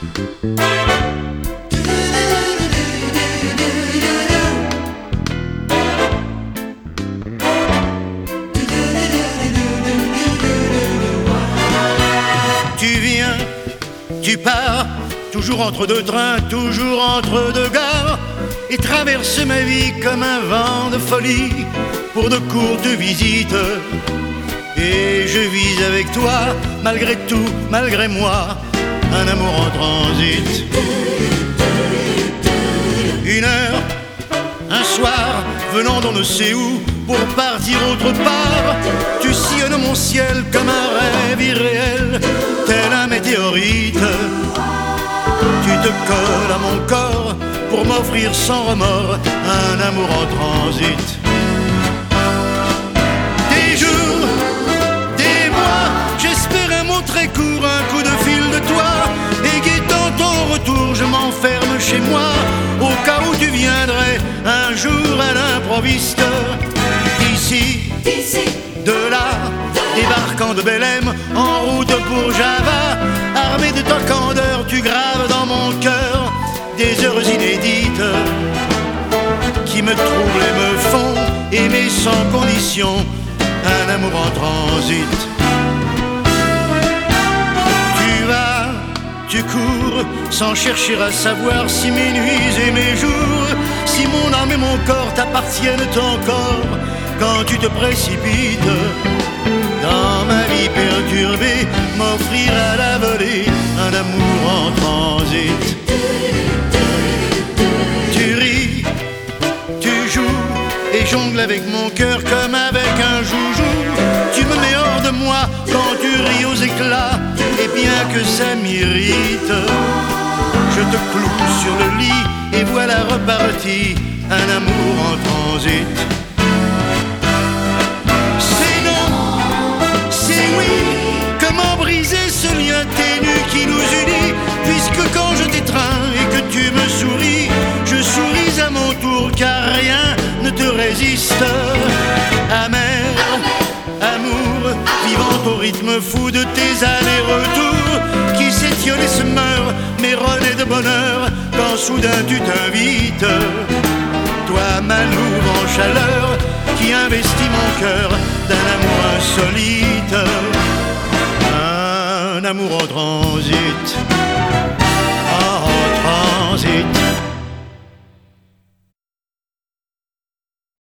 Tu viens, tu pars, toujours entre deux trains, toujours entre deux gares, et traverse ma vie comme un vent de folie pour de courtes visites. Et je vis avec toi, malgré tout, malgré moi, un amour en transit. Une heure, un soir, venant d'on ne sait où, pour partir autre part, tu sillonnes mon ciel comme un rêve irréel, tel un météorite. Tu te colles à mon corps pour m'offrir sans remords un amour en transit. Des jours, des mois, j'espère un mot très court, un coup de fil de toi, et guettant ton retour, je m'enferme chez moi, au cas où tu viendrais un jour à l'improviste. D'ici, de là, débarquant de Belém, en route pour Java, armé de ta candeur, tu graves dans mon cœur des heures inédites qui me troublent et me font aimer sans condition un amour en transit. Tu vas, tu cours, sans chercher à savoir si mes nuits et mes jours, si mon âme et mon corps t'appartiennent encore quand tu te précipites dans ma vie perturbée, m'offrir à la volée un amour en transit. Tu ris, tu joues et jongles avec mon cœur comme avec un joujou. Tu me mets hors de moi quand tu ris aux éclats, et bien que ça m'irrite, je te cloue sur le lit et voilà reparti un amour en transit. Ce lien ténu qui nous unit, puisque quand je t'étreins et que tu me souris, je souris à mon tour car rien ne te résiste. Amer, amour, vivant au rythme fou de tes allers-retours, qui s'étiole et se meurt, mais renaît de bonheur quand soudain tu t'invites. Toi, ma louve en chaleur, qui investit mon cœur d'un amour insolite. Un amour en transit.